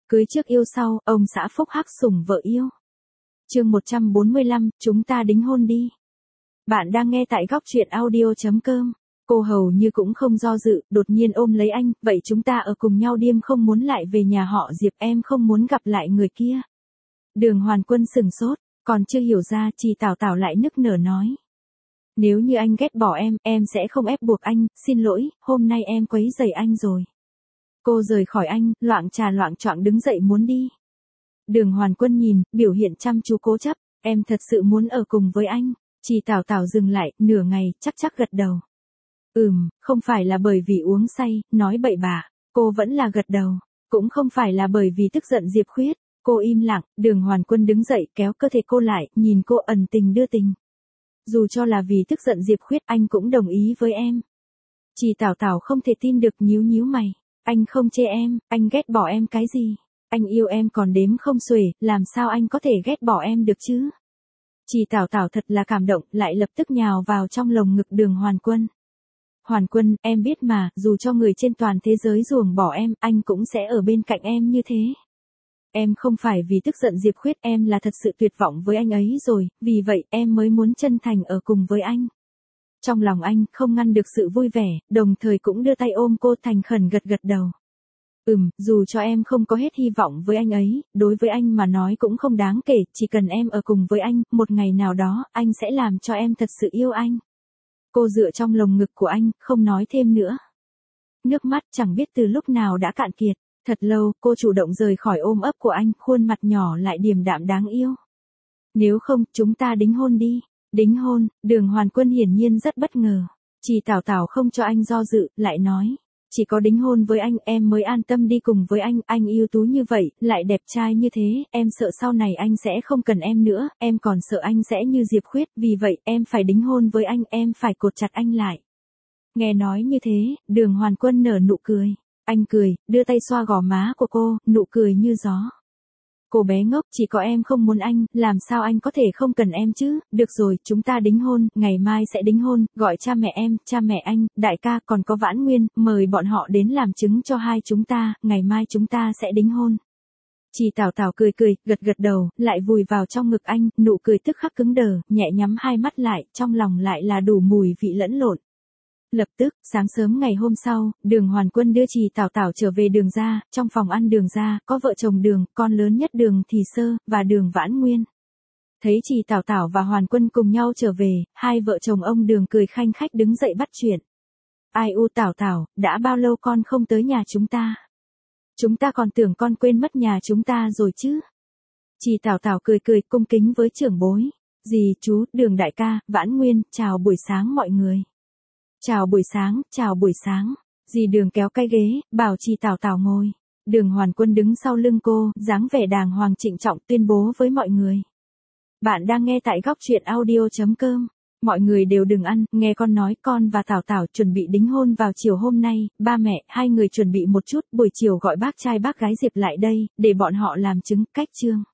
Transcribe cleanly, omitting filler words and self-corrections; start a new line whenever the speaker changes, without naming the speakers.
Cưới trước yêu sau, ông xã phúc hắc sủng vợ yêu. Chương 145, chúng ta đính hôn đi. Bạn đang nghe tại góc truyện audio.com. Cô hầu như cũng không do dự, đột nhiên ôm lấy anh, vậy chúng ta ở cùng nhau điêm, không muốn lại về nhà họ Diệp, em không muốn gặp lại người kia. Đường Hoàn Quân sừng sốt, còn chưa hiểu ra, Trì Tảo Tảo lại nức nở nói. Nếu như anh ghét bỏ em sẽ không ép buộc anh, xin lỗi, hôm nay em quấy rầy anh rồi. Cô rời khỏi anh, loạng trà loạng choạng đứng dậy muốn đi. Đường Hoàn Quân nhìn, biểu hiện chăm chú cố chấp, em thật sự muốn ở cùng với anh. Trì Tảo Tảo dừng lại, nửa ngày, chắc gật đầu. Không phải là bởi vì uống say, nói bậy bạ, cô vẫn là gật đầu. Cũng không phải là bởi vì tức giận Diệp Khuyết, cô im lặng. Đường Hoàn Quân đứng dậy kéo cơ thể cô lại, nhìn cô ẩn tình đưa tình. Dù cho là vì tức giận Diệp Khuyết, anh cũng đồng ý với em. Trì Tảo Tảo không thể tin được, nhíu mày. Anh không chê em, anh ghét bỏ em cái gì? Anh yêu em còn đếm không xuể, làm sao anh có thể ghét bỏ em được chứ? Trì Tảo Tảo thật là cảm động, lại lập tức nhào vào trong lồng ngực Đường Hoàn Quân. Hoàn Quân, em biết mà, dù cho người trên toàn thế giới ruồng bỏ em, anh cũng sẽ ở bên cạnh em như thế. Em không phải vì tức giận Diệp Khuyết, em là thật sự tuyệt vọng với anh ấy rồi, vì vậy em mới muốn chân thành ở cùng với anh. Trong lòng anh không ngăn được sự vui vẻ, đồng thời cũng đưa tay ôm cô, thành khẩn gật đầu. Dù cho em không có hết hy vọng với anh ấy, đối với anh mà nói cũng không đáng kể, chỉ cần em ở cùng với anh, một ngày nào đó, anh sẽ làm cho em thật sự yêu anh. Cô dựa trong lồng ngực của anh, không nói thêm nữa. Nước mắt chẳng biết từ lúc nào đã cạn kiệt, thật lâu, cô chủ động rời khỏi ôm ấp của anh, khuôn mặt nhỏ lại điềm đạm đáng yêu. Nếu không, chúng ta đính hôn đi. Đính hôn, Đường Hoàn Quân hiển nhiên rất bất ngờ. Trì Tảo Tảo không cho anh do dự, lại nói. Chỉ có đính hôn với anh em mới an tâm đi cùng với anh ưu tú như vậy, lại đẹp trai như thế, em sợ sau này anh sẽ không cần em nữa, em còn sợ anh sẽ như Diệp Khuyết, vì vậy em phải đính hôn với anh, em phải cột chặt anh lại. Nghe nói như thế, Đường Hoàn Quân nở nụ cười. Anh cười, đưa tay xoa gò má của cô, nụ cười như gió. Cô bé ngốc, chỉ có em không muốn anh, làm sao anh có thể không cần em chứ? Được rồi, chúng ta đính hôn, ngày mai sẽ đính hôn, gọi cha mẹ em, cha mẹ anh, đại ca, còn có Vãn Nguyên, mời bọn họ đến làm chứng cho hai chúng ta, ngày mai chúng ta sẽ đính hôn. Trì Tảo Tảo cười, gật đầu, lại vùi vào trong ngực anh, nụ cười tức khắc cứng đờ, nhẹ nhắm hai mắt lại, trong lòng lại là đủ mùi vị lẫn lộn. Lập tức, sáng sớm ngày hôm sau, Đường Hoàn Quân đưa Trì Tảo Tảo trở về Đường gia, trong phòng ăn Đường gia, có vợ chồng Đường, con lớn nhất Đường Thì Sơ, và Đường Vãn Nguyên. Thấy Trì Tảo Tảo và Hoàn Quân cùng nhau trở về, hai vợ chồng ông Đường cười khanh khách đứng dậy bắt chuyện. Ai u Tảo Tảo, đã bao lâu con không tới nhà chúng ta? Chúng ta còn tưởng con quên mất nhà chúng ta rồi chứ? Trì Tảo Tảo cười cung kính với trưởng bối. Dì, chú, Đường đại ca, Vãn Nguyên, chào buổi sáng mọi người. Chào buổi sáng. Dì Đường kéo cái ghế, bảo Trì Tảo Tảo ngồi. Đường Hoàn Quân đứng sau lưng cô, dáng vẻ đàng hoàng trịnh trọng tuyên bố với mọi người. Bạn đang nghe tại góc truyện audio.com. Mọi người đều đừng ăn, nghe con nói, con và Tảo Tảo chuẩn bị đính hôn vào chiều hôm nay, ba mẹ, hai người chuẩn bị một chút, buổi chiều gọi bác trai bác gái Diệp lại đây, để bọn họ làm chứng, cách chương.